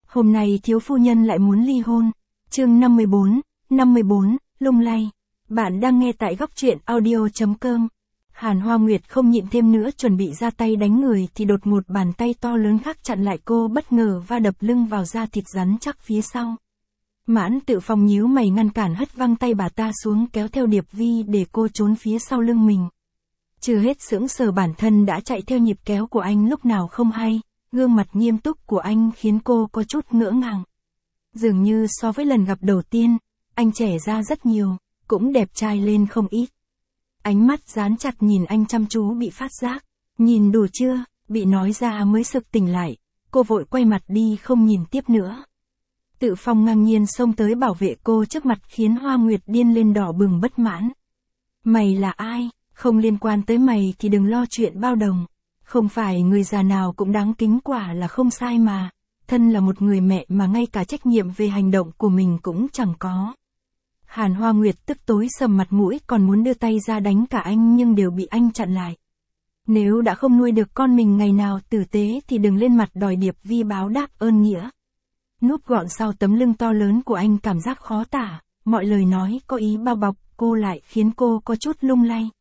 Hôm nay thiếu phu nhân lại muốn ly hôn. Chương 54, lung lay. Bạn đang nghe tại góc truyện audio.com. Hàn Hoa Nguyệt không nhịn thêm nữa chuẩn bị ra tay đánh người thì đột một bàn tay to lớn khác chặn lại cô, bất ngờ va đập lưng vào da thịt rắn chắc phía sau. Mãn Tự Phong nhíu mày ngăn cản, hất văng tay bà ta xuống, kéo theo Điệp Vi để cô trốn phía sau lưng mình. Chưa hết sững sờ, bản thân đã chạy theo nhịp kéo của anh lúc nào không hay. Gương mặt nghiêm túc của anh khiến cô có chút ngỡ ngàng. Dường như so với lần gặp đầu tiên, anh trẻ ra rất nhiều, cũng đẹp trai lên không ít. Ánh mắt dán chặt nhìn anh chăm chú bị phát giác. Nhìn đủ chưa? Bị nói ra mới sực tỉnh lại. Cô vội quay mặt đi không nhìn tiếp nữa. Tự Phong ngang nhiên xông tới bảo vệ cô trước mặt, khiến Hoa Nguyệt điên lên đỏ bừng bất mãn. Mày là ai? Không liên quan tới mày thì đừng lo chuyện bao đồng. Không phải người già nào cũng đáng kính, quả là không sai mà. Thân là một người mẹ mà ngay cả trách nhiệm về hành động của mình cũng chẳng có. Hàn Hoa Nguyệt tức tối sầm mặt mũi, còn muốn đưa tay ra đánh cả anh nhưng đều bị anh chặn lại. Nếu đã không nuôi được con mình ngày nào tử tế thì đừng lên mặt đòi Điệp Vi báo đáp ơn nghĩa. Núp gọn sau tấm lưng to lớn của anh, cảm giác khó tả, mọi lời nói có ý bao bọc cô lại khiến cô có chút lung lay.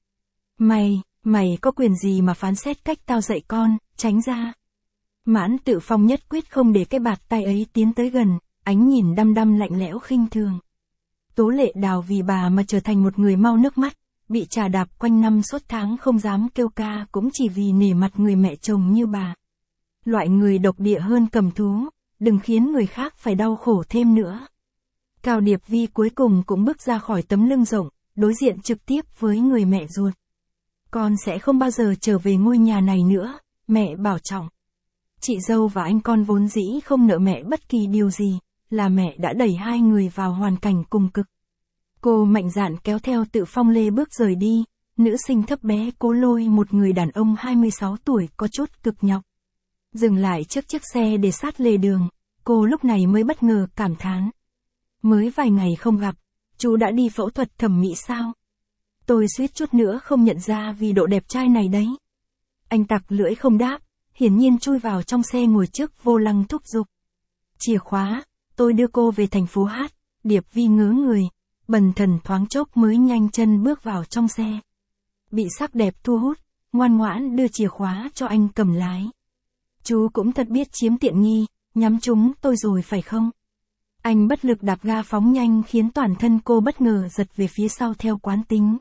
Mày có quyền gì mà phán xét cách tao dạy con, tránh ra. Mãn Tự Phong nhất quyết không để cái bạt tay ấy tiến tới gần, ánh nhìn đăm đăm lạnh lẽo khinh thường. Tố Lệ Đào vì bà mà trở thành một người mau nước mắt, bị trà đạp quanh năm suốt tháng không dám kêu ca cũng chỉ vì nể mặt người mẹ chồng như bà. Loại người độc địa hơn cầm thú, đừng khiến người khác phải đau khổ thêm nữa. Cao Điệp Vi cuối cùng cũng bước ra khỏi tấm lưng rộng, đối diện trực tiếp với người mẹ ruột. Con sẽ không bao giờ trở về ngôi nhà này nữa, mẹ bảo trọng. Chị dâu và anh con vốn dĩ không nợ mẹ bất kỳ điều gì, là mẹ đã đẩy hai người vào hoàn cảnh cùng cực. Cô mạnh dạn kéo theo Tự Phong lê bước rời đi, nữ sinh thấp bé cố lôi một người đàn ông 26 tuổi có chút cực nhọc. Dừng lại trước chiếc xe để sát lề đường, cô lúc này mới bất ngờ cảm thán. Mới vài ngày không gặp, chú đã đi phẫu thuật thẩm mỹ sao? Tôi suýt chút nữa không nhận ra vì độ đẹp trai này đấy. Anh tặc lưỡi không đáp, hiển nhiên chui vào trong xe ngồi trước vô lăng thúc giục. Chìa khóa, tôi đưa cô về thành phố Hát. Điệp Vi ngớ người, bần thần thoáng chốc mới nhanh chân bước vào trong xe. Bị sắc đẹp thu hút, ngoan ngoãn đưa chìa khóa cho anh cầm lái. Chú cũng thật biết chiếm tiện nghi, nhắm trúng tôi rồi phải không? Anh bất lực đạp ga phóng nhanh khiến toàn thân cô bất ngờ giật về phía sau theo quán tính.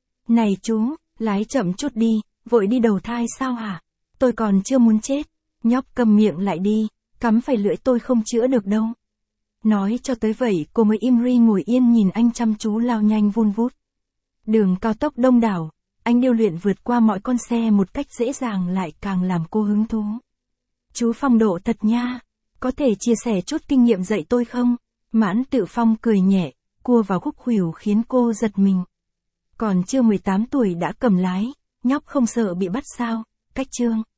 Này chú, lái chậm chút đi, vội đi đầu thai sao hả? Tôi còn chưa muốn chết. Nhóc cầm miệng lại đi, cắm phải lưỡi tôi không chữa được đâu. Nói cho tới vậy cô mới im ri ngồi yên nhìn anh chăm chú lao nhanh vun vút. Đường cao tốc đông đảo, anh điêu luyện vượt qua mọi con xe một cách dễ dàng lại càng làm cô hứng thú. Chú phong độ thật nha, có thể chia sẻ chút kinh nghiệm dạy tôi không? Mãn Tự Phong cười nhẹ, cua vào khúc khuỷu khiến cô giật mình. Còn chưa 18 tuổi đã cầm lái, nhóc không sợ bị bắt sao? Cách chương.